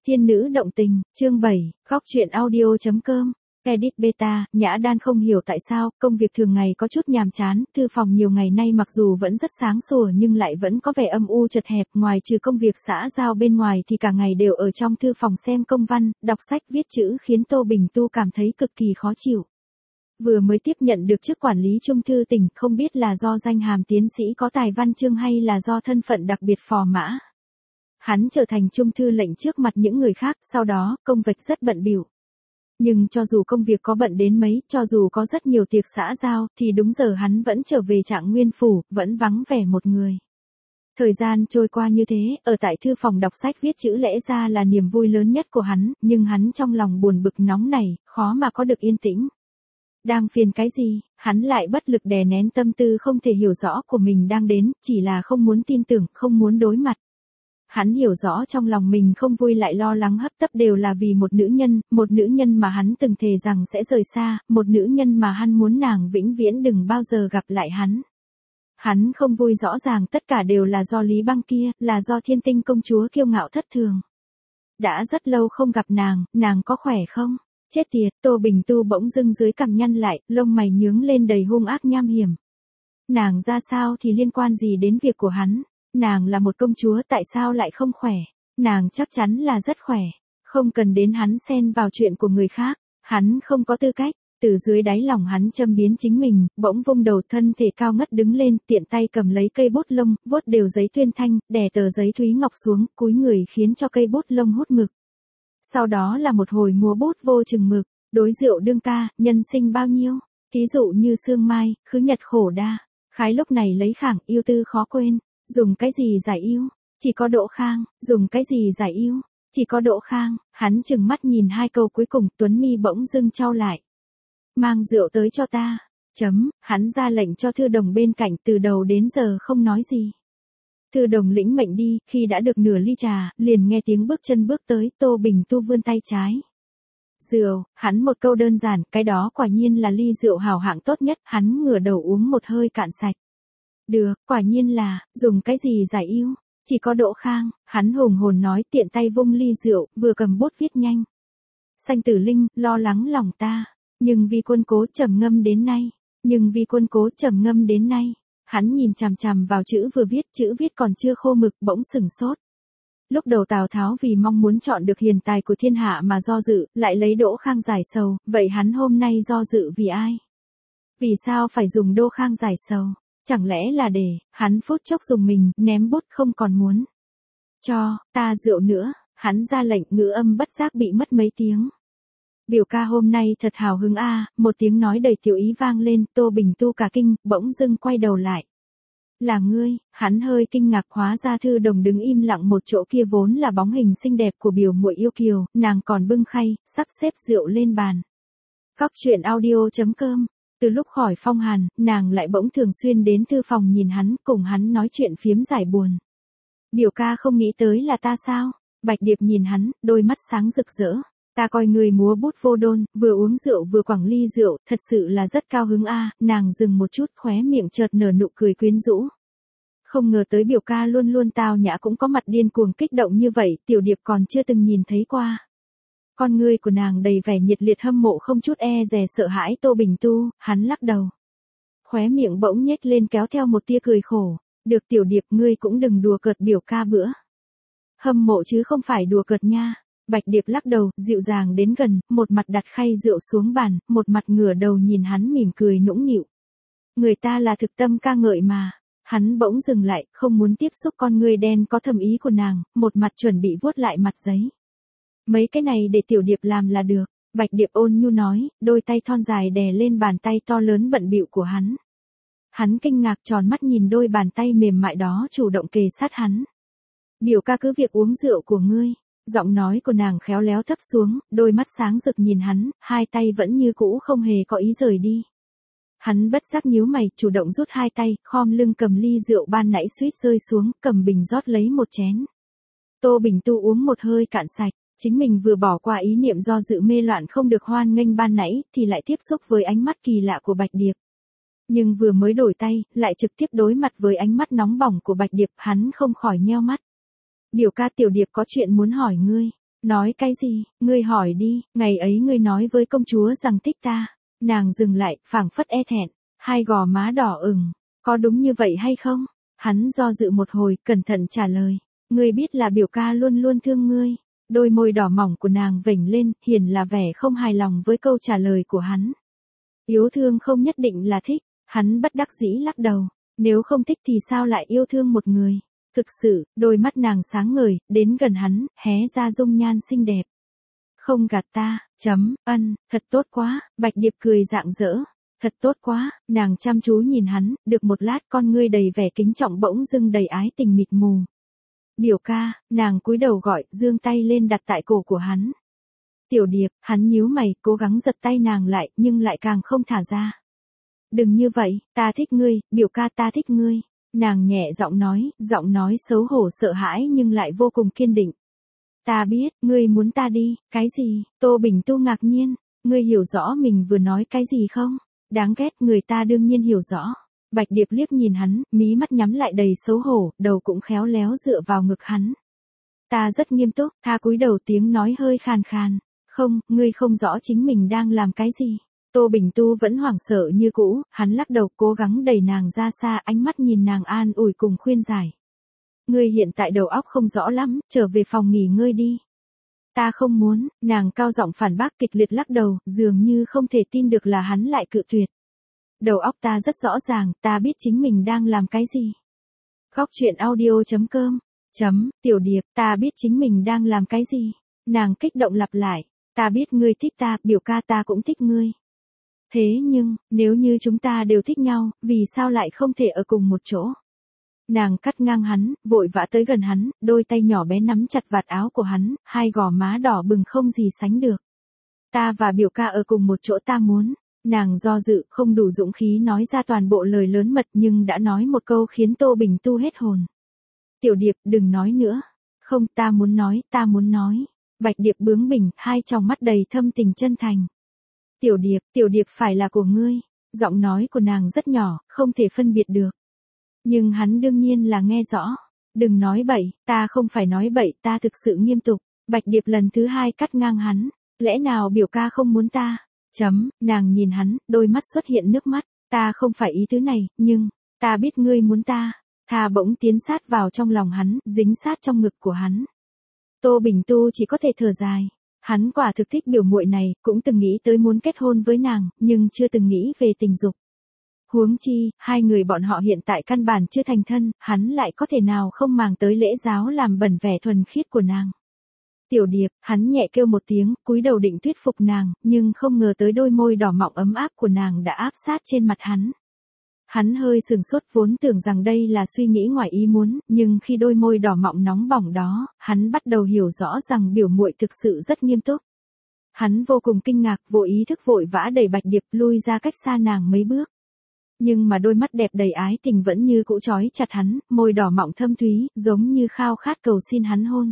Thiên nữ động tình, chương 7, góc truyện audio.com. Edit beta, Nhã Đan không hiểu tại sao, công việc thường ngày có chút nhàm chán, thư phòng nhiều ngày nay mặc dù vẫn rất sáng sủa nhưng lại vẫn có vẻ âm u chật hẹp, ngoài trừ công việc xã giao bên ngoài thì cả ngày đều ở trong thư phòng xem công văn, đọc sách viết chữ khiến Tô Bình Tu cảm thấy cực kỳ khó chịu. Vừa mới tiếp nhận được chức quản lý trung thư tỉnh, không biết là do danh hàm tiến sĩ có tài văn chương hay là do thân phận đặc biệt phò mã. Hắn trở thành trung thư lệnh trước mặt những người khác, sau đó, công việc rất bận bịu. Nhưng cho dù công việc có bận đến mấy, cho dù có rất nhiều tiệc xã giao, thì đúng giờ hắn vẫn trở về Trạng Nguyên Phủ, vẫn vắng vẻ một người. Thời gian trôi qua như thế, ở tại thư phòng đọc sách viết chữ lẽ ra là niềm vui lớn nhất của hắn, nhưng hắn trong lòng buồn bực nóng này, khó mà có được yên tĩnh. Đang phiền cái gì, hắn lại bất lực đè nén tâm tư không thể hiểu rõ của mình đang đến, chỉ là không muốn tin tưởng, không muốn đối mặt. Hắn hiểu rõ trong lòng mình không vui lại lo lắng hấp tấp đều là vì một nữ nhân mà hắn từng thề rằng sẽ rời xa, một nữ nhân mà hắn muốn nàng vĩnh viễn đừng bao giờ gặp lại hắn. Hắn không vui rõ ràng tất cả đều là do Lý Băng kia, là do Thiên Tinh công chúa kiêu ngạo thất thường. Đã rất lâu không gặp nàng có khỏe không? Chết tiệt, Tô Bình Tu bỗng dưng dưới cằm nhăn lại, lông mày nhướng lên đầy hung ác nham hiểm. Nàng ra sao thì liên quan gì đến việc của hắn? Nàng là một công chúa tại sao lại không khỏe? Nàng chắc chắn là rất khỏe. Không cần đến hắn xen vào chuyện của người khác. Hắn không có tư cách. Từ dưới đáy lòng hắn châm biếm chính mình, bỗng vung đầu thân thể cao ngất đứng lên, tiện tay cầm lấy cây bút lông, vuốt đều giấy tuyên thanh, đè tờ giấy thúy ngọc xuống, cúi người khiến cho cây bút lông hút mực. Sau đó là một hồi múa bút vô chừng mực, đối rượu đương ca, nhân sinh bao nhiêu, thí dụ như sương mai, khứ nhật khổ đa, khái lúc này lấy khảng, yêu tư khó quên. Dùng cái gì giải yêu? Chỉ có Đỗ Khang. Dùng cái gì giải yêu? Chỉ có Đỗ Khang. Hắn chừng mắt nhìn hai câu cuối cùng, Tuấn mi bỗng dưng chau lại. Mang rượu tới cho ta. Hắn ra lệnh cho Thư Đồng bên cạnh, từ đầu đến giờ không nói gì. Thư Đồng lĩnh mệnh đi, khi đã được nửa ly trà, liền nghe tiếng bước chân bước tới, Tô Bình Tu vươn tay trái. Rượu, hắn một câu đơn giản, cái đó quả nhiên là ly rượu hảo hạng tốt nhất, hắn ngửa đầu uống một hơi cạn sạch. Được, quả nhiên là, dùng cái gì giải yêu? Chỉ có Đỗ Khang, hắn hùng hồn nói tiện tay vung ly rượu, vừa cầm bút viết nhanh. Sanh Tử Linh, lo lắng lòng ta, nhưng vì quân cố trầm ngâm đến nay. Hắn nhìn chằm chằm vào chữ vừa viết, chữ viết còn chưa khô mực, bỗng sửng sốt. Lúc đầu Tào Tháo vì mong muốn chọn được hiền tài của thiên hạ mà do dự, lại lấy Đỗ Khang giải sầu, vậy hắn hôm nay do dự vì ai? Vì sao phải dùng Đỗ Khang giải sầu? Chẳng lẽ là để, hắn phút chốc dùng mình, ném bút không còn muốn. Cho, ta rượu nữa, hắn ra lệnh, ngữ âm bất giác bị mất mấy tiếng. Biểu ca hôm nay thật hào hứng a, một tiếng nói đầy tiểu ý vang lên, Tô Bình Tu cả kinh, bỗng dưng quay đầu lại. Là ngươi, hắn hơi kinh ngạc, hóa ra Thư Đồng đứng im lặng một chỗ kia vốn là bóng hình xinh đẹp của biểu muội yêu kiều, nàng còn bưng khay, sắp xếp rượu lên bàn. Góc truyện audio.com. Từ lúc khỏi phong hàn, nàng lại bỗng thường xuyên đến thư phòng nhìn hắn, cùng hắn nói chuyện phiếm giải buồn. Biểu ca không nghĩ tới là ta sao? Bạch Điệp nhìn hắn, đôi mắt sáng rực rỡ. Ta coi người múa bút vô đôn, vừa uống rượu vừa quẳng ly rượu, thật sự là rất cao hứng a. Nàng dừng một chút, khóe miệng chợt nở nụ cười quyến rũ. Không ngờ tới biểu ca luôn luôn tao nhã cũng có mặt điên cuồng kích động như vậy, Tiểu Điệp còn chưa từng nhìn thấy qua. Con ngươi của nàng đầy vẻ nhiệt liệt hâm mộ không chút e dè sợ hãi Tô Bình Tu, hắn lắc đầu. Khóe miệng bỗng nhếch lên kéo theo một tia cười khổ. Được Tiểu Điệp, ngươi cũng đừng đùa cợt biểu ca bữa. Hâm mộ chứ không phải đùa cợt nha. Bạch Điệp lắc đầu, dịu dàng đến gần, một mặt đặt khay rượu xuống bàn, một mặt ngửa đầu nhìn hắn mỉm cười nũng nịu. Người ta là thực tâm ca ngợi mà. Hắn bỗng dừng lại, không muốn tiếp xúc con ngươi đen có thâm ý của nàng, một mặt chuẩn bị vuốt lại mặt giấy. Mấy cái này để Tiểu Điệp làm là được, Bạch Điệp ôn nhu nói, đôi tay thon dài đè lên bàn tay to lớn bận bịu của hắn. Hắn kinh ngạc tròn mắt nhìn đôi bàn tay mềm mại đó chủ động kề sát hắn. Biểu ca cứ việc uống rượu của ngươi, giọng nói của nàng khéo léo thấp xuống, đôi mắt sáng rực nhìn hắn, hai tay vẫn như cũ không hề có ý rời đi. Hắn bất giác nhíu mày, chủ động rút hai tay, khom lưng cầm ly rượu ban nãy suýt rơi xuống, cầm bình rót lấy một chén. Tô Bình Tu uống một hơi cạn sạch. Chính mình vừa bỏ qua ý niệm do dự mê loạn không được hoan nghênh ban nãy, thì lại tiếp xúc với ánh mắt kỳ lạ của Bạch Điệp. Nhưng vừa mới đổi tay, lại trực tiếp đối mặt với ánh mắt nóng bỏng của Bạch Điệp, hắn không khỏi nheo mắt. Biểu ca Tiểu Điệp có chuyện muốn hỏi ngươi. Nói cái gì, ngươi hỏi đi, ngày ấy ngươi nói với công chúa rằng thích ta. Nàng dừng lại, phảng phất e thẹn, hai gò má đỏ ửng, có đúng như vậy hay không? Hắn do dự một hồi, cẩn thận trả lời, ngươi biết là biểu ca luôn luôn thương ngươi. Đôi môi đỏ mỏng của nàng vểnh lên, hiển là vẻ không hài lòng với câu trả lời của hắn. Yêu thương không nhất định là thích, hắn bất đắc dĩ lắc đầu, nếu không thích thì sao lại yêu thương một người. Thực sự, đôi mắt nàng sáng ngời, đến gần hắn, hé ra dung nhan xinh đẹp. Không gạt ta, thật tốt quá, Bạch Điệp cười rạng rỡ. Thật tốt quá, nàng chăm chú nhìn hắn, được một lát con ngươi đầy vẻ kính trọng bỗng dưng đầy ái tình mịt mù. Biểu ca, nàng cúi đầu gọi, giương tay lên đặt tại cổ của hắn. Tiểu Điệp, hắn nhíu mày, cố gắng giật tay nàng lại, nhưng lại càng không thả ra. Đừng như vậy, ta thích ngươi, biểu ca ta thích ngươi. Nàng nhẹ giọng nói xấu hổ sợ hãi nhưng lại vô cùng kiên định. Ta biết, ngươi muốn ta đi, cái gì? Tô Bình Tu ngạc nhiên, ngươi hiểu rõ mình vừa nói cái gì không? Đáng ghét, người ta đương nhiên hiểu rõ. Bạch Điệp liếc nhìn hắn, mí mắt nhắm lại đầy xấu hổ, đầu cũng khéo léo dựa vào ngực hắn. Ta rất nghiêm túc, tha cúi đầu tiếng nói hơi khàn khàn. Không, ngươi không rõ chính mình đang làm cái gì. Tô Bình Tu vẫn hoảng sợ như cũ, hắn lắc đầu cố gắng đẩy nàng ra xa, ánh mắt nhìn nàng an ủi cùng khuyên giải. Ngươi hiện tại đầu óc không rõ lắm, trở về phòng nghỉ ngơi đi. Ta không muốn, nàng cao giọng phản bác kịch liệt lắc đầu, dường như không thể tin được là hắn lại cự tuyệt. Đầu óc ta rất rõ ràng, ta biết chính mình đang làm cái gì. Góc truyện audio.com Tiểu Điệp, ta biết chính mình đang làm cái gì. Nàng kích động lặp lại, ta biết ngươi thích ta, biểu ca ta cũng thích ngươi. Thế nhưng, nếu như chúng ta đều thích nhau, vì sao lại không thể ở cùng một chỗ? Nàng cắt ngang hắn, vội vã tới gần hắn, đôi tay nhỏ bé nắm chặt vạt áo của hắn, hai gò má đỏ bừng không gì sánh được. Ta và biểu ca ở cùng một chỗ ta muốn. Nàng do dự, không đủ dũng khí nói ra toàn bộ lời lớn mật nhưng đã nói một câu khiến Tô Bình Tu hết hồn. Tiểu Điệp, đừng nói nữa. Không, ta muốn nói. Bạch Điệp bướng bỉnh, hai tròng mắt đầy thâm tình chân thành. Tiểu Điệp phải là của ngươi. Giọng nói của nàng rất nhỏ, không thể phân biệt được. Nhưng hắn đương nhiên là nghe rõ. Đừng nói bậy, ta không phải nói bậy, ta thực sự nghiêm túc. Bạch Điệp lần thứ hai cắt ngang hắn. Lẽ nào biểu ca không muốn ta? Nàng nhìn hắn, đôi mắt xuất hiện nước mắt. Ta không phải ý tứ này, nhưng, ta biết ngươi muốn ta. Thà bỗng tiến sát vào trong lòng hắn, dính sát trong ngực của hắn. Tô Bình Tu chỉ có thể thở dài. Hắn quả thực thích biểu muội này, cũng từng nghĩ tới muốn kết hôn với nàng, nhưng chưa từng nghĩ về tình dục. Huống chi, hai người bọn họ hiện tại căn bản chưa thành thân, hắn lại có thể nào không màng tới lễ giáo làm bẩn vẻ thuần khiết của nàng. Tiểu Điệp, hắn nhẹ kêu một tiếng, cúi đầu định thuyết phục nàng, nhưng không ngờ tới đôi môi đỏ mọng ấm áp của nàng đã áp sát trên mặt hắn. Hắn hơi sừng sốt vốn tưởng rằng đây là suy nghĩ ngoài ý muốn, nhưng khi đôi môi đỏ mọng nóng bỏng đó, hắn bắt đầu hiểu rõ rằng biểu muội thực sự rất nghiêm túc. Hắn vô cùng kinh ngạc, vô ý thức vội vã đẩy Bạch Điệp lui ra cách xa nàng mấy bước. Nhưng mà đôi mắt đẹp đầy ái tình vẫn như cũ trói chặt hắn, môi đỏ mọng thâm thúy, giống như khao khát cầu xin hắn hôn.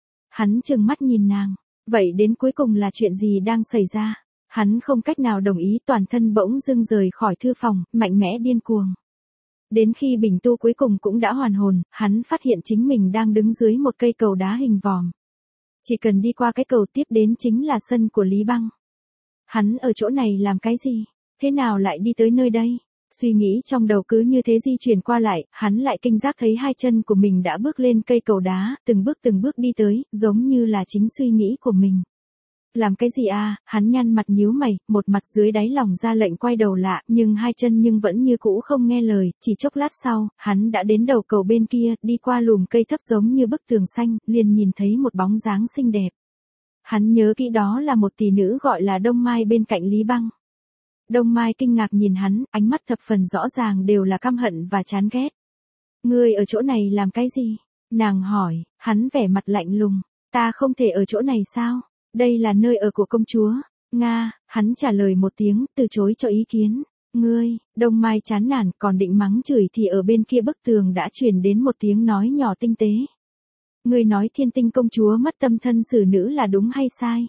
Hắn trừng mắt nhìn nàng, vậy đến cuối cùng là chuyện gì đang xảy ra? Hắn không cách nào đồng ý, toàn thân bỗng dưng rời khỏi thư phòng, mạnh mẽ điên cuồng. Đến khi Bình Tu cuối cùng cũng đã hoàn hồn, hắn phát hiện chính mình đang đứng dưới một cây cầu đá hình vòm. Chỉ cần đi qua cái cầu tiếp đến chính là sân của Lý Băng. Hắn ở chỗ này làm cái gì? Thế nào lại đi tới nơi đây? Suy nghĩ trong đầu cứ như thế di chuyển qua lại, hắn lại kinh giác thấy hai chân của mình đã bước lên cây cầu đá, từng bước đi tới, giống như là chính suy nghĩ của mình. Làm cái gì à, hắn nhăn mặt nhíu mày, một mặt dưới đáy lòng ra lệnh quay đầu lạ, nhưng hai chân vẫn như cũ không nghe lời, chỉ chốc lát sau, hắn đã đến đầu cầu bên kia, đi qua lùm cây thấp giống như bức tường xanh, liền nhìn thấy một bóng dáng xinh đẹp. Hắn nhớ kỹ đó là một tỷ nữ gọi là Đông Mai bên cạnh Lý Băng. Đông Mai kinh ngạc nhìn hắn, ánh mắt thập phần rõ ràng đều là căm hận và chán ghét. Ngươi ở chỗ này làm cái gì? Nàng hỏi, hắn vẻ mặt lạnh lùng. Ta không thể ở chỗ này sao? Đây là nơi ở của công chúa. Nga, hắn trả lời một tiếng, từ chối cho ý kiến. Ngươi, Đông Mai chán nản, còn định mắng chửi thì ở bên kia bức tường đã truyền đến một tiếng nói nhỏ tinh tế. Ngươi nói Thiên Tinh công chúa mất tâm thân xử nữ là đúng hay sai?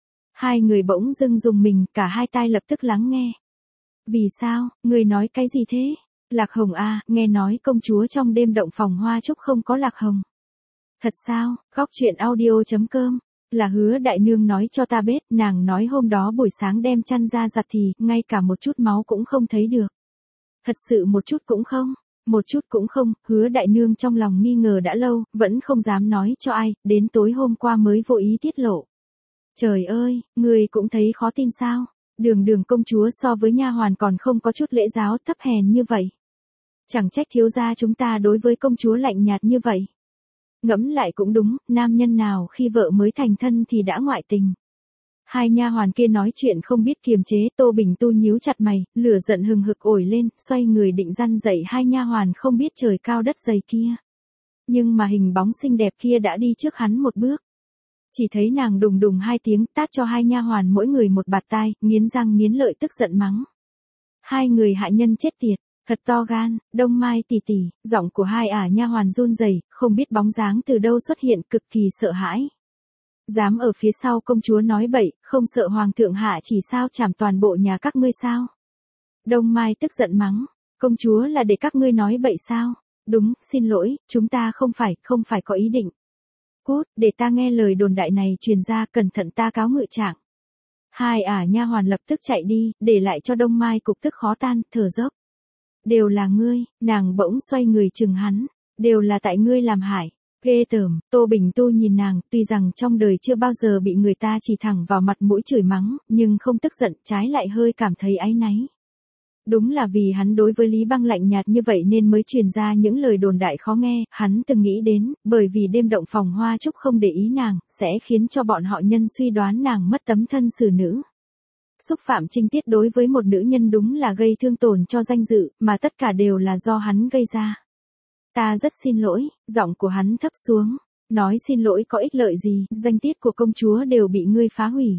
Hai người bỗng dưng dùng mình, cả hai tai lập tức lắng nghe. Vì sao, ngươi nói cái gì thế? Lạc hồng à, nghe nói công chúa trong đêm động phòng hoa trúc không có lạc hồng. Thật sao, góc truyện audio.com Là Hứa đại nương nói cho ta biết, nàng nói hôm đó buổi sáng đem chăn ra giặt thì, ngay cả một chút máu cũng không thấy được. Thật sự một chút cũng không, một chút cũng không, Hứa đại nương trong lòng nghi ngờ đã lâu, vẫn không dám nói cho ai, đến tối hôm qua mới vô ý tiết lộ. Trời ơi, ngươi cũng thấy khó tin sao? Đường đường công chúa so với nha hoàn còn không có chút lễ giáo thấp hèn như vậy. Chẳng trách thiếu gia chúng ta đối với công chúa lạnh nhạt như vậy. Ngẫm lại cũng đúng, nam nhân nào khi vợ mới thành thân thì đã ngoại tình. Hai nha hoàn kia nói chuyện không biết kiềm chế, Tô Bình Tu nhíu chặt mày, lửa giận hừng hực ổi lên, xoay người định răn dậy hai nha hoàn không biết trời cao đất dày kia. Nhưng mà hình bóng xinh đẹp kia đã đi trước hắn một bước. Chỉ thấy nàng đùng đùng hai tiếng tát cho hai nha hoàn mỗi người một bạt tai, nghiến răng nghiến lợi tức giận mắng. Hai người hạ nhân chết tiệt, thật to gan, Đông Mai tỷ tỷ, giọng của hai nha hoàn run rẩy, không biết bóng dáng từ đâu xuất hiện, cực kỳ sợ hãi. Dám ở phía sau công chúa nói bậy, không sợ hoàng thượng hạ chỉ sao chảm toàn bộ nhà các ngươi sao? Đông Mai tức giận mắng, công chúa là để các ngươi nói bậy sao? Đúng, xin lỗi, chúng ta không phải có ý định. Cút, để ta nghe lời đồn đại này truyền ra, cẩn thận ta cáo ngự trạng. Hai nha hoàn lập tức chạy đi, để lại cho Đông Mai cục tức khó tan, thở dốc. Đều là ngươi, nàng bỗng xoay người chừng hắn, đều là tại ngươi làm hại. Ghê tởm, Tô Bình Tu nhìn nàng, tuy rằng trong đời chưa bao giờ bị người ta chỉ thẳng vào mặt mũi chửi mắng, nhưng không tức giận, trái lại hơi cảm thấy áy náy. Đúng là vì hắn đối với Lý Băng lạnh nhạt như vậy nên mới truyền ra những lời đồn đại khó nghe, hắn từng nghĩ đến, bởi vì đêm động phòng hoa trúc không để ý nàng, sẽ khiến cho bọn họ nhân suy đoán nàng mất tấm thân xử nữ. Xúc phạm trinh tiết đối với một nữ nhân đúng là gây thương tổn cho danh dự, mà tất cả đều là do hắn gây ra. Ta rất xin lỗi, giọng của hắn thấp xuống, nói xin lỗi có ích lợi gì, danh tiết của công chúa đều bị ngươi phá hủy.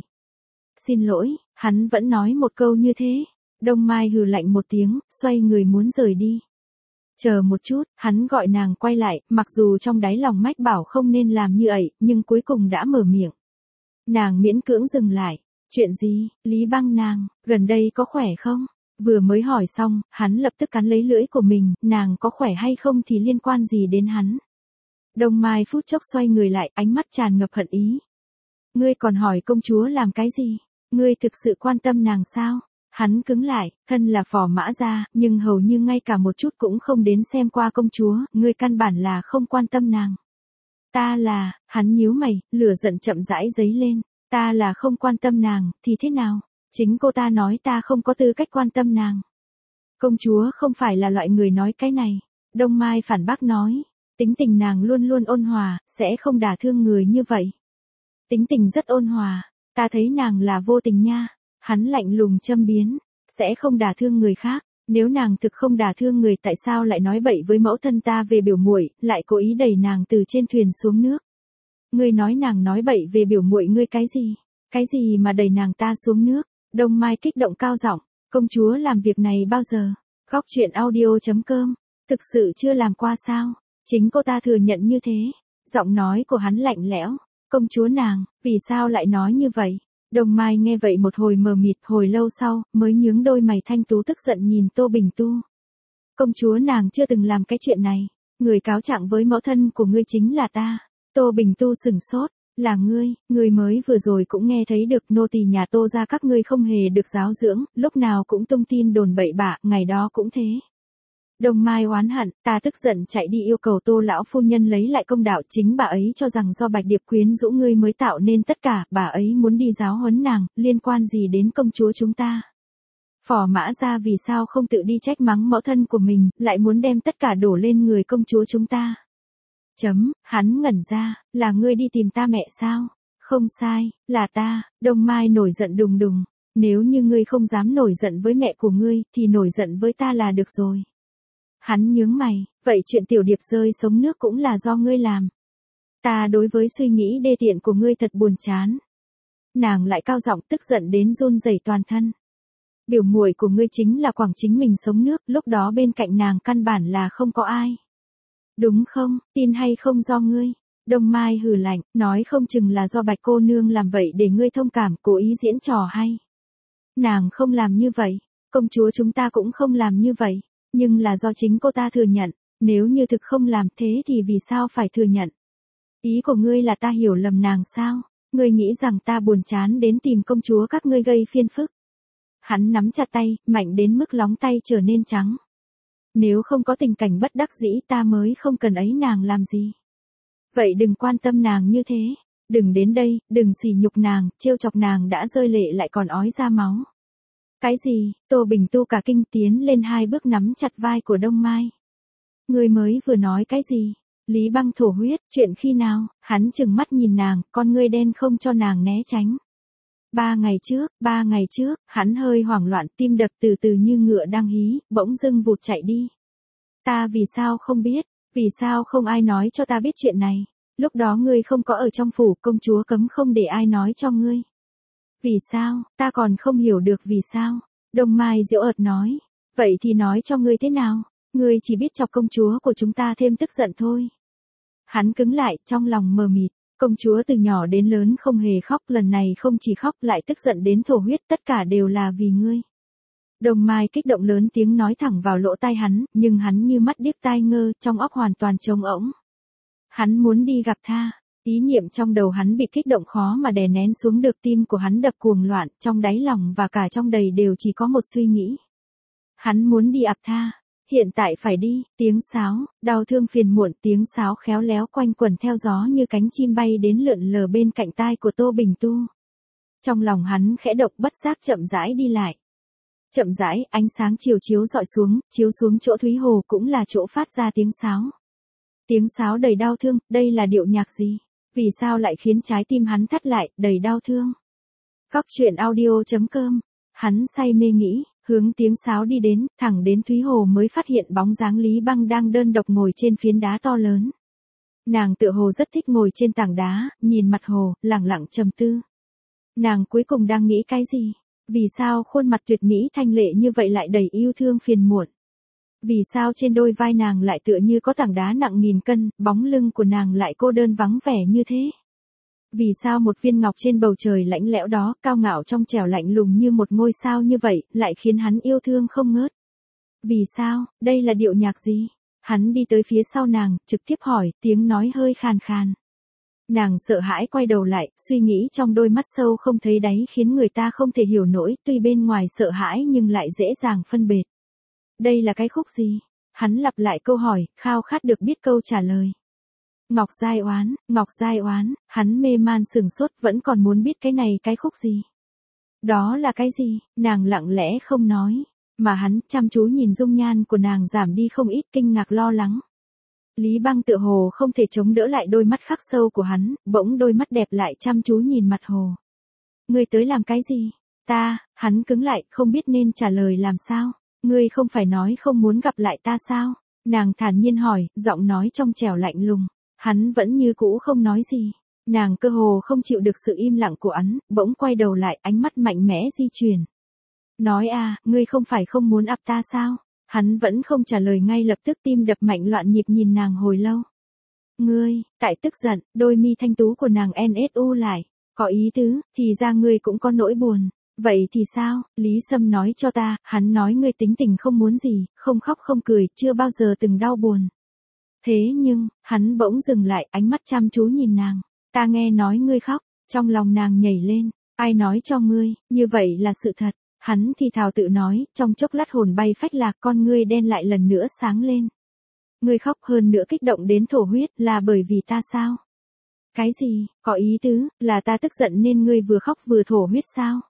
Xin lỗi, hắn vẫn nói một câu như thế. Đông Mai hừ lạnh một tiếng, xoay người muốn rời đi. Chờ một chút, hắn gọi nàng quay lại, mặc dù trong đáy lòng mách bảo không nên làm như vậy, nhưng cuối cùng đã mở miệng. Nàng miễn cưỡng dừng lại. Chuyện gì, Lý Băng nàng, gần đây có khỏe không? Vừa mới hỏi xong, hắn lập tức cắn lấy lưỡi của mình, nàng có khỏe hay không thì liên quan gì đến hắn. Đông Mai phút chốc xoay người lại, ánh mắt tràn ngập hận ý. Ngươi còn hỏi công chúa làm cái gì? Ngươi thực sự quan tâm nàng sao? Hắn cứng lại, thân là phò mã gia, nhưng hầu như ngay cả một chút cũng không đến xem qua công chúa, ngươi căn bản là không quan tâm nàng. Ta là, hắn nhíu mày, lửa giận chậm rãi dấy lên, ta là không quan tâm nàng, thì thế nào? Chính cô ta nói ta không có tư cách quan tâm nàng. Công chúa không phải là loại người nói cái này. Đông Mai phản bác nói, tính tình nàng luôn luôn ôn hòa, sẽ không đả thương người như vậy. Tính tình rất ôn hòa, ta thấy nàng là vô tình nha. Hắn lạnh lùng châm biếm, sẽ không đả thương người khác, nếu nàng thực không đả thương người tại sao lại nói bậy với mẫu thân ta về biểu muội, lại cố ý đẩy nàng từ trên thuyền xuống nước. Ngươi nói nàng nói bậy về biểu muội ngươi cái gì? Cái gì mà đẩy nàng ta xuống nước? Đông Mai kích động cao giọng, công chúa làm việc này bao giờ? Góc truyện audio.com, thực sự chưa làm qua sao? Chính cô ta thừa nhận như thế. Giọng nói của hắn lạnh lẽo, công chúa nàng, vì sao lại nói như vậy? Đông Mai nghe vậy một hồi mờ mịt, hồi lâu sau, mới nhướng đôi mày thanh tú tức giận nhìn Tô Bình Tu. Công chúa nàng chưa từng làm cái chuyện này, người cáo trạng với mẫu thân của ngươi chính là ta. Tô Bình Tu sừng sốt, là ngươi mới vừa rồi cũng nghe thấy được nô tỳ nhà Tô gia các ngươi không hề được giáo dưỡng, lúc nào cũng tung tin đồn bậy bạ, ngày đó cũng thế. Đông Mai oán hận, ta tức giận chạy đi yêu cầu Tô lão phu nhân lấy lại công đạo, chính bà ấy cho rằng do Bạch Điệp quyến rũ ngươi mới tạo nên tất cả, bà ấy muốn đi giáo huấn nàng, liên quan gì đến công chúa chúng ta. Phò mã gia vì sao không tự đi trách mắng mẫu thân của mình, lại muốn đem tất cả đổ lên người công chúa chúng ta. Hắn ngẩn ra, là ngươi đi tìm ta mẹ sao? Không sai, là ta. Đông Mai nổi giận đùng đùng, nếu như ngươi không dám nổi giận với mẹ của ngươi, thì nổi giận với ta là được rồi. Hắn nhướng mày, vậy chuyện tiểu điệp rơi sống nước cũng là do ngươi làm. Ta đối với suy nghĩ đê tiện của ngươi thật buồn chán. Nàng lại cao giọng tức giận đến run rẩy toàn thân. Biểu muội của ngươi chính là quảng chính mình sống nước, lúc đó bên cạnh nàng căn bản là không có ai. Đúng không, tin hay không do ngươi. Đông Mai hừ lạnh, nói không chừng là do Bạch cô nương làm vậy để ngươi thông cảm, cố ý diễn trò hay. Nàng không làm như vậy, công chúa chúng ta cũng không làm như vậy, nhưng là do chính cô ta thừa nhận, nếu như thực không làm thế thì vì sao phải thừa nhận? Ý của ngươi là ta hiểu lầm nàng sao? Ngươi nghĩ rằng ta buồn chán đến tìm công chúa các ngươi gây phiền phức. Hắn nắm chặt tay, mạnh đến mức lóng tay trở nên trắng. Nếu không có tình cảnh bất đắc dĩ ta mới không cần ấy nàng làm gì. Vậy đừng quan tâm nàng như thế. Đừng đến đây, đừng sỉ nhục nàng, trêu chọc nàng đã rơi lệ lại còn ói ra máu. Cái gì? Tô Bình Tu cả kinh tiến lên 2 bước nắm chặt vai của Đông Mai. Ngươi mới vừa nói cái gì? Lý Băng thổ huyết, chuyện khi nào? Hắn trừng mắt nhìn nàng, con ngươi đen không cho nàng né tránh. 3 ngày trước, hắn hơi hoảng loạn, tim đập từ từ như ngựa đang hí, bỗng dưng vụt chạy đi. Ta vì sao không biết, vì sao không ai nói cho ta biết chuyện này? Lúc đó ngươi không có ở trong phủ, công chúa cấm không để ai nói cho ngươi. Vì sao, ta còn không hiểu được vì sao. Đông Mai giễu ợt nói, vậy thì nói cho ngươi thế nào, ngươi chỉ biết chọc công chúa của chúng ta thêm tức giận thôi. Hắn cứng lại, trong lòng mờ mịt, công chúa từ nhỏ đến lớn không hề khóc, lần này không chỉ khóc lại tức giận đến thổ huyết, tất cả đều là vì ngươi. Đông Mai kích động lớn tiếng nói thẳng vào lỗ tai hắn, nhưng hắn như mắt điếc tai ngơ, trong óc hoàn toàn trống ỗng. Hắn muốn đi gặp tha. Ý niệm trong đầu hắn bị kích động khó mà đè nén xuống được, tim của hắn đập cuồng loạn, trong đáy lòng và cả trong đầy đều chỉ có một suy nghĩ. Hắn muốn đi ặp tha. Hiện tại phải đi, tiếng sáo, đau thương phiền muộn, tiếng sáo khéo léo quanh quẩn theo gió như cánh chim bay đến lượn lờ bên cạnh tai của Tô Bình Tu. Trong lòng hắn khẽ động, bất giác chậm rãi đi lại. Chậm rãi, ánh sáng chiều chiếu chiếu xuống chỗ Thúy Hồ cũng là chỗ phát ra tiếng sáo. Tiếng sáo đầy đau thương, đây là điệu nhạc gì? Vì sao lại khiến trái tim hắn thắt lại, đầy đau thương? Góc truyện audio.com. Hắn say mê nghĩ, hướng tiếng sáo đi đến, thẳng đến Thúy Hồ mới phát hiện bóng dáng Lý Băng đang đơn độc ngồi trên phiến đá to lớn. Nàng tựa hồ rất thích ngồi trên tảng đá, nhìn mặt hồ, lẳng lặng trầm tư. Nàng cuối cùng đang nghĩ cái gì? Vì sao khuôn mặt tuyệt mỹ thanh lệ như vậy lại đầy yêu thương phiền muộn? Vì sao trên đôi vai nàng lại tựa như có tảng đá nặng 1000 cân, bóng lưng của nàng lại cô đơn vắng vẻ như thế? Vì sao một viên ngọc trên bầu trời lãnh lẽo đó, cao ngạo trong trẻo lạnh lùng như một ngôi sao như vậy, lại khiến hắn yêu thương không ngớt? Vì sao, đây là điệu nhạc gì? Hắn đi tới phía sau nàng, trực tiếp hỏi, tiếng nói hơi khàn khàn. Nàng sợ hãi quay đầu lại, suy nghĩ trong đôi mắt sâu không thấy đáy khiến người ta không thể hiểu nổi, tuy bên ngoài sợ hãi nhưng lại dễ dàng phân biệt. Đây là cái khúc gì? Hắn lặp lại câu hỏi, khao khát được biết câu trả lời. Ngọc Giai Oán, hắn mê man sừng sốt vẫn còn muốn biết cái này cái khúc gì. Đó là cái gì? Nàng lặng lẽ không nói, mà hắn chăm chú nhìn dung nhan của nàng giảm đi không ít, kinh ngạc lo lắng. Lý Băng tựa hồ không thể chống đỡ lại đôi mắt khắc sâu của hắn, bỗng đôi mắt đẹp lại chăm chú nhìn mặt hồ. Ngươi tới làm cái gì? Hắn cứng lại, không biết nên trả lời làm sao. Ngươi không phải nói không muốn gặp lại ta sao? Nàng thản nhiên hỏi, giọng nói trong trẻo lạnh lùng. Hắn vẫn như cũ không nói gì. Nàng cơ hồ không chịu được sự im lặng của hắn, bỗng quay đầu lại, ánh mắt mạnh mẽ di chuyển. Nói ngươi không phải không muốn ặp ta sao? Hắn vẫn không trả lời ngay lập tức, tim đập mạnh loạn nhịp nhìn nàng hồi lâu. Ngươi, tại tức giận, đôi mi thanh tú của nàng nsu lại. Có ý tứ, thì ra ngươi cũng có nỗi buồn. Vậy thì sao? Lý Sâm nói cho ta, hắn nói ngươi tính tình không muốn gì, không khóc không cười, chưa bao giờ từng đau buồn. Thế nhưng, hắn bỗng dừng lại, ánh mắt chăm chú nhìn nàng. Ta nghe nói ngươi khóc, trong lòng nàng nhảy lên. Ai nói cho ngươi, như vậy là sự thật. Hắn thì thào tự nói, trong chốc lát hồn bay phách lạc, con ngươi đen lại lần nữa sáng lên. Ngươi khóc hơn nữa kích động đến thổ huyết, là bởi vì ta sao? Cái gì, có ý tứ, là ta tức giận nên ngươi vừa khóc vừa thổ huyết sao?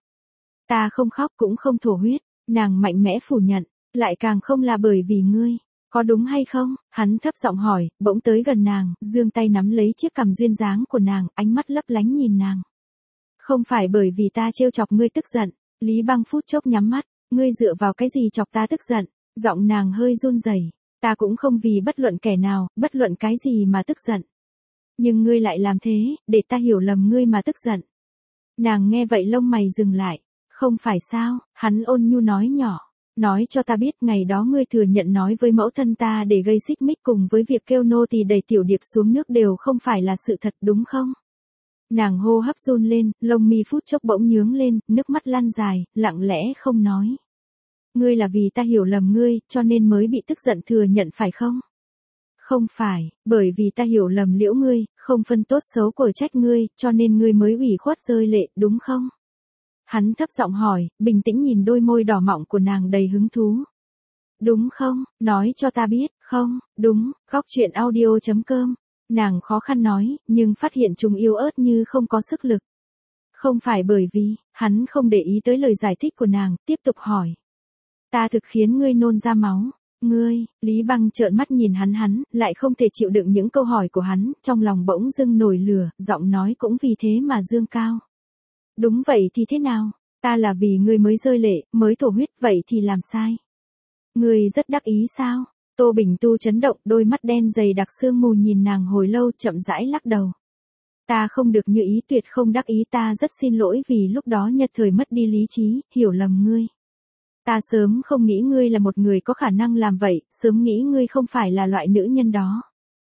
Ta không khóc cũng không thổ huyết, nàng mạnh mẽ phủ nhận, lại càng không là bởi vì ngươi. Có đúng hay không? Hắn thấp giọng hỏi, bỗng tới gần nàng, giương tay nắm lấy chiếc cằm duyên dáng của nàng, ánh mắt lấp lánh nhìn nàng. Không phải bởi vì ta trêu chọc ngươi tức giận. Lý Băng phút chốc nhắm mắt, ngươi dựa vào cái gì chọc ta tức giận? Giọng nàng hơi run rẩy. Ta cũng không vì bất luận kẻ nào, bất luận cái gì mà tức giận. Nhưng ngươi lại làm thế, để ta hiểu lầm ngươi mà tức giận. Nàng nghe vậy lông mày dừng lại. Không phải sao? Hắn ôn nhu nói nhỏ. Nói cho ta biết ngày đó ngươi thừa nhận nói với mẫu thân ta để gây xích mích cùng với việc kêu nô tỳ đẩy tiểu điệp xuống nước đều không phải là sự thật đúng không? Nàng hô hấp run lên, lông mi phút chốc bỗng nhướng lên, nước mắt lăn dài, lặng lẽ không nói. Ngươi là vì ta hiểu lầm ngươi, cho nên mới bị tức giận thừa nhận phải không? Không phải, bởi vì ta hiểu lầm Liễu ngươi, không phân tốt xấu của trách ngươi, cho nên ngươi mới ủy khuất rơi lệ, đúng không? Hắn thấp giọng hỏi, bình tĩnh nhìn đôi môi đỏ mọng của nàng đầy hứng thú. Đúng không, nói cho ta biết, không, đúng, góc chuyện audio.com. Nàng khó khăn nói, nhưng phát hiện chúng yếu ớt như không có sức lực. Không phải bởi vì, hắn không để ý tới lời giải thích của nàng, tiếp tục hỏi. Ta thực khiến ngươi nôn ra máu. Ngươi, Lý Băng trợn mắt nhìn hắn, lại không thể chịu đựng những câu hỏi của hắn, trong lòng bỗng dưng nổi lửa, giọng nói cũng vì thế mà dương cao. Đúng vậy thì thế nào? Ta là vì ngươi mới rơi lệ, mới thổ huyết, vậy thì làm sai. Ngươi rất đắc ý sao? Tô Bình Tu chấn động, đôi mắt đen dày đặc sương mù nhìn nàng hồi lâu, chậm rãi lắc đầu. Ta không được như ý, tuyệt không đắc ý, ta rất xin lỗi vì lúc đó nhất thời mất đi lý trí, hiểu lầm ngươi. Ta sớm không nghĩ ngươi là một người có khả năng làm vậy, sớm nghĩ ngươi không phải là loại nữ nhân đó.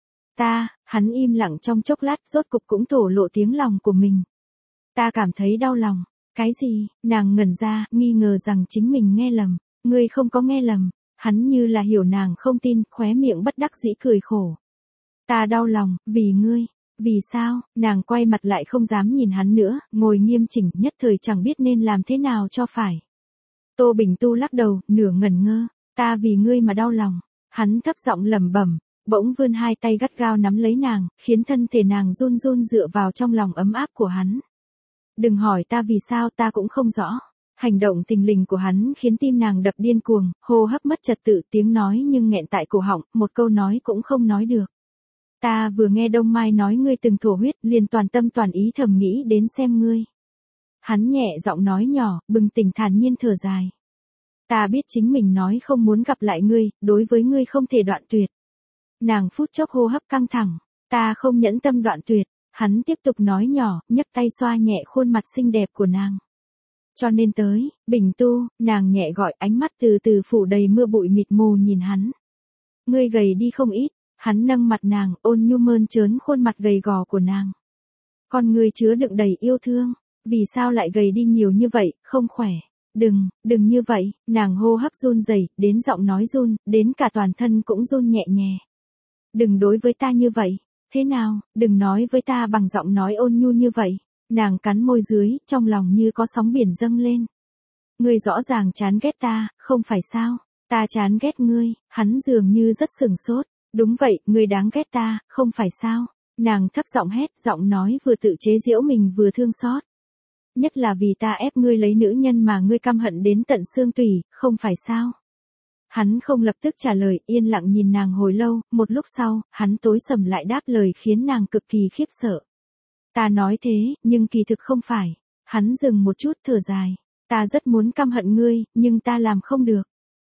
Hắn im lặng trong chốc lát, rốt cục cũng thổ lộ tiếng lòng của mình. Ta cảm thấy đau lòng. Cái gì? Nàng ngẩn ra, nghi ngờ rằng chính mình nghe lầm. Ngươi không có nghe lầm. Hắn như là hiểu nàng không tin, khóe miệng bất đắc dĩ cười khổ. Ta đau lòng, vì ngươi. Vì sao? Nàng quay mặt lại không dám nhìn hắn nữa, ngồi nghiêm chỉnh, nhất thời chẳng biết nên làm thế nào cho phải. Tô Bình Tu lắc đầu, nửa ngẩn ngơ. Ta vì ngươi mà đau lòng. Hắn thấp giọng lẩm bẩm, bỗng vươn hai tay gắt gao nắm lấy nàng, khiến thân thể nàng run run dựa vào trong lòng ấm áp của hắn. Đừng hỏi ta vì sao, ta cũng không rõ. Hành động thình lình của hắn khiến tim nàng đập điên cuồng, hô hấp mất trật tự, tiếng nói nhưng nghẹn tại cổ họng, một câu nói cũng không nói được. Ta vừa nghe Đông Mai nói ngươi từng thổ huyết, liền toàn tâm toàn ý thầm nghĩ đến xem ngươi. Hắn nhẹ giọng nói nhỏ, bừng tỉnh thản nhiên thở dài. Ta biết chính mình nói không muốn gặp lại ngươi, đối với ngươi không thể đoạn tuyệt. Nàng phút chốc hô hấp căng thẳng. Ta không nhẫn tâm đoạn tuyệt. Hắn tiếp tục nói nhỏ, nhấc tay xoa nhẹ khuôn mặt xinh đẹp của nàng. Cho nên tới, Bình Tu, nàng nhẹ gọi, ánh mắt từ từ phủ đầy mưa bụi mịt mù nhìn hắn. Ngươi gầy đi không ít. Hắn nâng mặt nàng, ôn nhu mơn trớn khuôn mặt gầy gò của nàng. Con ngươi chứa đựng đầy yêu thương. Vì sao lại gầy đi nhiều như vậy, không khỏe. Đừng như vậy, nàng hô hấp run rẩy, đến giọng nói run, đến cả toàn thân cũng run nhẹ nhẹ. Đừng đối với ta như vậy. Thế nào, đừng nói với ta bằng giọng nói ôn nhu như vậy. Nàng cắn môi dưới, trong lòng như có sóng biển dâng lên. Ngươi rõ ràng chán ghét ta, không phải sao? Ta chán ghét ngươi. Hắn dường như rất sửng sốt. Đúng vậy, ngươi đáng ghét ta, không phải sao? Nàng thấp giọng hét, giọng nói vừa tự chế giễu mình vừa thương xót. Nhất là vì ta ép ngươi lấy nữ nhân mà ngươi căm hận đến tận xương tủy, không phải sao? Hắn không lập tức trả lời, yên lặng nhìn nàng hồi lâu, một lúc sau, hắn tối sầm lại đáp lời khiến nàng cực kỳ khiếp sợ. Ta nói thế, nhưng kỳ thực không phải. Hắn dừng một chút thở dài. Ta rất muốn căm hận ngươi, nhưng ta làm không được.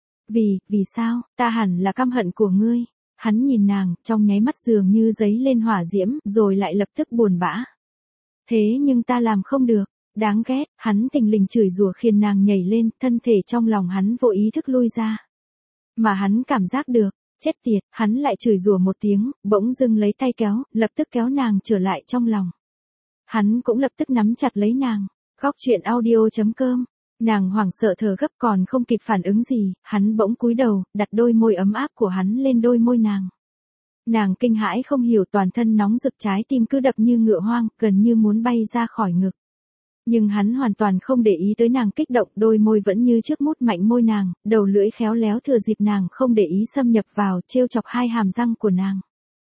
Vì sao, ta hẳn là căm hận của ngươi. Hắn nhìn nàng, trong nháy mắt dường như giấy lên hỏa diễm, rồi lại lập tức buồn bã. Thế nhưng ta làm không được. Đáng ghét, hắn thình lình chửi rủa khiến nàng nhảy lên, thân thể trong lòng hắn vô ý thức lui ra. Mà hắn cảm giác được, chết tiệt, hắn lại chửi rủa một tiếng, bỗng dưng lấy tay kéo, lập tức kéo nàng trở lại trong lòng. Hắn cũng lập tức nắm chặt lấy nàng. Góc chuyện audio.com. Nàng hoảng sợ thở gấp còn không kịp phản ứng gì, hắn bỗng cúi đầu, đặt đôi môi ấm áp của hắn lên đôi môi nàng. Nàng kinh hãi không hiểu, toàn thân nóng rực, trái tim cứ đập như ngựa hoang, gần như muốn bay ra khỏi ngực. Nhưng hắn hoàn toàn không để ý tới nàng kích động, đôi môi vẫn như trước mút mạnh môi nàng, đầu lưỡi khéo léo thừa dịp nàng không để ý xâm nhập vào, trêu chọc hai hàm răng của nàng.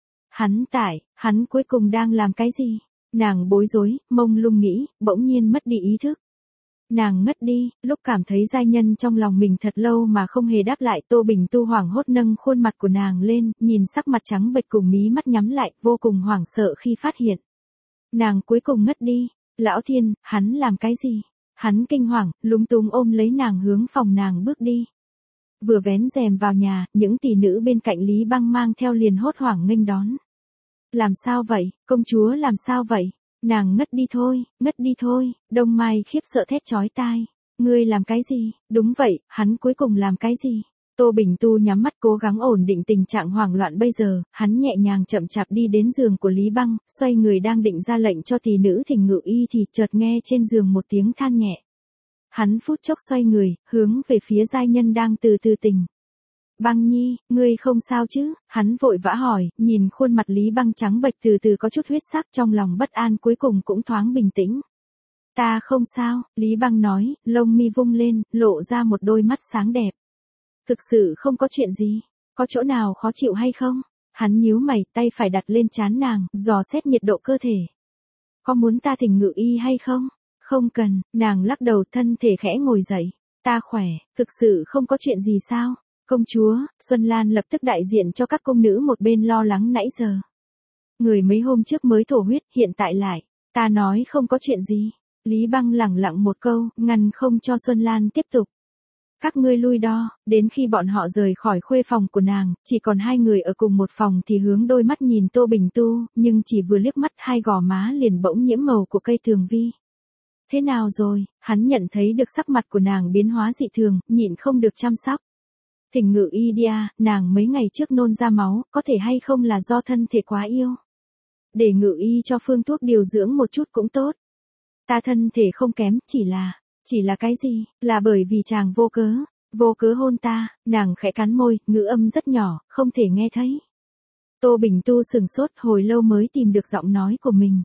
Hắn cuối cùng đang làm cái gì? Nàng bối rối, mông lung nghĩ, bỗng nhiên mất đi ý thức. Nàng ngất đi, lúc cảm thấy giai nhân trong lòng mình thật lâu mà không hề đáp lại, Tô Bình Tu hoảng hốt nâng khuôn mặt của nàng lên, nhìn sắc mặt trắng bệch cùng mí mắt nhắm lại, vô cùng hoảng sợ khi phát hiện. Nàng cuối cùng ngất đi. Lão thiên, hắn làm cái gì? Hắn kinh hoàng, lúng túng ôm lấy nàng hướng phòng nàng bước đi. Vừa vén rèm vào nhà, những tỷ nữ bên cạnh Lý Băng mang theo liền hốt hoảng nghênh đón. Làm sao vậy, công chúa làm sao vậy? Nàng ngất đi thôi, Đông Mai khiếp sợ thét chói tai. Ngươi làm cái gì? Đúng vậy, hắn cuối cùng làm cái gì? Tô Bình Tu nhắm mắt cố gắng ổn định tình trạng hoảng loạn bây giờ, hắn nhẹ nhàng chậm chạp đi đến giường của Lý Băng, xoay người đang định ra lệnh cho tỷ nữ thỉnh ngự y thì chợt nghe trên giường một tiếng than nhẹ. Hắn phút chốc xoay người, hướng về phía giai nhân đang từ từ tỉnh. Băng Nhi, ngươi không sao chứ? Hắn vội vã hỏi, nhìn khuôn mặt Lý Băng trắng bệch từ từ có chút huyết sắc trong lòng bất an cuối cùng cũng thoáng bình tĩnh. Ta không sao, Lý Băng nói, lông mi vung lên, lộ ra một đôi mắt sáng đẹp. Thực sự không có chuyện gì, có chỗ nào khó chịu hay không? Hắn nhíu mày, tay phải đặt lên trán nàng, dò xét nhiệt độ cơ thể. Có muốn ta thỉnh ngự y hay không? Không cần, nàng lắc đầu, thân thể khẽ ngồi dậy. Ta khỏe, thực sự không có chuyện gì sao? Công chúa, Xuân Lan lập tức đại diện cho các công nữ một bên lo lắng nãy giờ. Người mấy hôm trước mới thổ huyết, hiện tại lại. Ta nói không có chuyện gì. Lý Băng lẳng lặng một câu, ngăn không cho Xuân Lan tiếp tục. Các ngươi lui đo, đến khi bọn họ rời khỏi khuê phòng của nàng, chỉ còn hai người ở cùng một phòng thì hướng đôi mắt nhìn Tô Bình Tu, nhưng chỉ vừa liếc mắt hai gò má liền bỗng nhiễm màu của cây tường vi. Thế nào rồi, hắn nhận thấy được sắc mặt của nàng biến hóa dị thường, nhịn không được chăm sóc. Thỉnh ngự y đi à, nàng mấy ngày trước nôn ra máu, có thể hay không là do thân thể quá yêu. Để ngự y cho phương thuốc điều dưỡng một chút cũng tốt. Ta thân thể không kém, chỉ là cái gì, là bởi vì chàng vô cớ hôn ta, nàng khẽ cắn môi, ngữ âm rất nhỏ, không thể nghe thấy. Tô Bình Tu sừng sốt hồi lâu mới tìm được giọng nói của mình.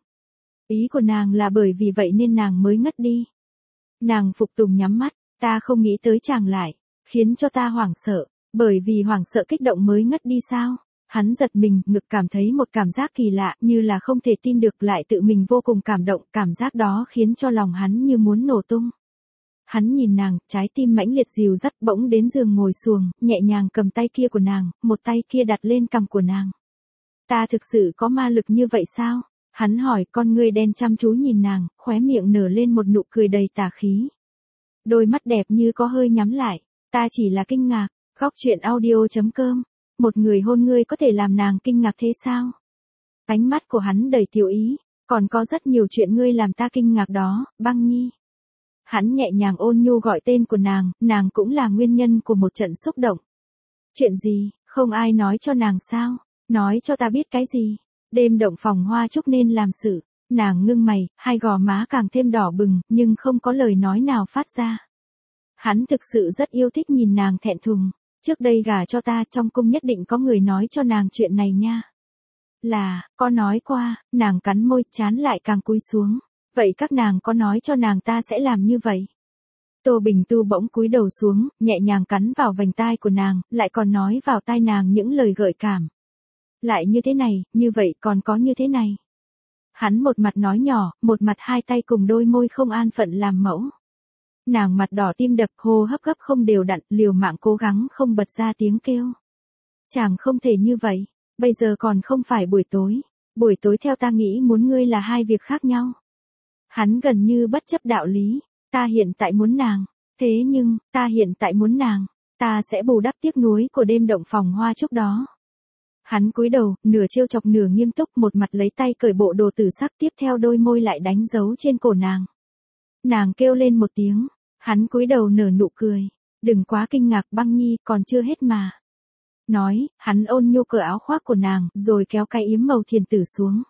Ý của nàng là bởi vì vậy nên nàng mới ngất đi. Nàng phục tùng nhắm mắt, ta không nghĩ tới chàng lại, khiến cho ta hoảng sợ, bởi vì hoảng sợ kích động mới ngất đi sao? Hắn giật mình, ngực cảm thấy một cảm giác kỳ lạ, như là không thể tin được, lại tự mình vô cùng cảm động, cảm giác đó khiến cho lòng hắn như muốn nổ tung. Hắn nhìn nàng, trái tim mãnh liệt dìu dắt, bỗng đến giường ngồi xuồng, nhẹ nhàng cầm tay kia của nàng, một tay kia đặt lên cằm của nàng. Ta thực sự có ma lực như vậy sao? Hắn hỏi, con ngươi đen chăm chú nhìn nàng, khóe miệng nở lên một nụ cười đầy tà khí. Đôi mắt đẹp như có hơi nhắm lại, ta chỉ là kinh ngạc. Góc truyện audio.com, một người hôn ngươi có thể làm nàng kinh ngạc thế sao? Ánh mắt của hắn đầy tiểu ý, còn có rất nhiều chuyện ngươi làm ta kinh ngạc đó, Băng Nhi. Hắn nhẹ nhàng ôn nhu gọi tên của nàng cũng là nguyên nhân của một trận xúc động. Chuyện gì, không ai nói cho nàng sao? Nói cho ta biết cái gì? Đêm động phòng hoa trúc nên làm sự. Nàng ngưng mày, hai gò má càng thêm đỏ bừng, nhưng không có lời nói nào phát ra. Hắn thực sự rất yêu thích nhìn nàng thẹn thùng. Trước đây gả cho ta, trong cung nhất định có người nói cho nàng chuyện này nha. Là, có nói qua, nàng cắn môi, chán lại càng cúi xuống. Vậy các nàng có nói cho nàng ta sẽ làm như vậy? Tô Bình Tu bỗng cúi đầu xuống, nhẹ nhàng cắn vào vành tai của nàng, lại còn nói vào tai nàng những lời gợi cảm. Lại như thế này, như vậy còn có như thế này. Hắn một mặt nói nhỏ, một mặt hai tay cùng đôi môi không an phận làm mẫu. Nàng mặt đỏ tim đập, hô hấp gấp không đều đặn, liều mạng cố gắng không bật ra tiếng kêu. Chàng không thể như vậy, bây giờ còn không phải buổi tối theo ta nghĩ muốn ngươi là hai việc khác nhau. Hắn gần như bất chấp đạo lý, ta hiện tại muốn nàng, thế nhưng, ta hiện tại muốn nàng, ta sẽ bù đắp tiếc nuối của đêm động phòng hoa trúc đó. Hắn cúi đầu, nửa trêu chọc nửa nghiêm túc, một mặt lấy tay cởi bộ đồ tử sắc, tiếp theo đôi môi lại đánh dấu trên cổ nàng. Nàng kêu lên một tiếng, hắn cúi đầu nở nụ cười, đừng quá kinh ngạc Băng Nhi, còn chưa hết mà. Nói, hắn ôn nhu cởi áo khoác của nàng, rồi kéo cái yếm màu thiền tử xuống.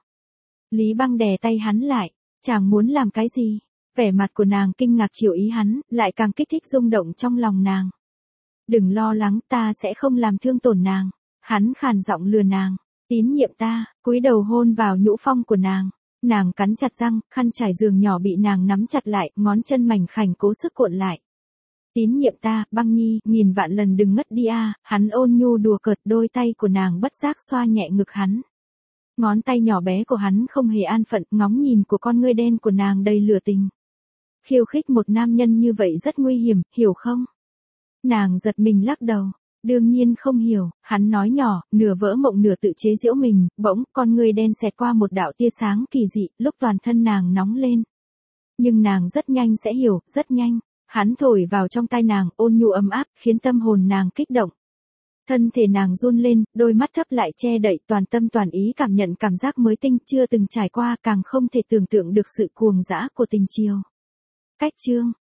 Lý Băng đè tay hắn lại, chàng muốn làm cái gì? Vẻ mặt của nàng kinh ngạc chiều ý hắn, lại càng kích thích rung động trong lòng nàng. Đừng lo lắng, ta sẽ không làm thương tổn nàng. Hắn khàn giọng lừa nàng, tín nhiệm ta, cúi đầu hôn vào nhũ phong của nàng. Nàng cắn chặt răng, khăn trải giường nhỏ bị nàng nắm chặt lại, ngón chân mảnh khảnh cố sức cuộn lại. Tín nhiệm ta, Băng Nhi, nghìn vạn lần đừng ngất đi a. Hắn ôn nhu đùa cợt, đôi tay của nàng bất giác xoa nhẹ ngực hắn. Ngón tay nhỏ bé của hắn không hề an phận, ngóng nhìn của con ngươi đen của nàng đầy lửa tình. Khiêu khích một nam nhân như vậy rất nguy hiểm, hiểu không? Nàng giật mình lắc đầu. Đương nhiên không hiểu, hắn nói nhỏ, nửa vỡ mộng nửa tự chế giễu mình, bỗng, con ngươi đen xẹt qua một đạo tia sáng kỳ dị, lúc toàn thân nàng nóng lên. Nhưng nàng rất nhanh sẽ hiểu, rất nhanh. Hắn thổi vào trong tai nàng, ôn nhu ấm áp, khiến tâm hồn nàng kích động. Thân thể nàng run lên, đôi mắt thấp lại che đậy, toàn tâm toàn ý cảm nhận cảm giác mới tinh, chưa từng trải qua, càng không thể tưởng tượng được sự cuồng dã của tình chiều. Cách chương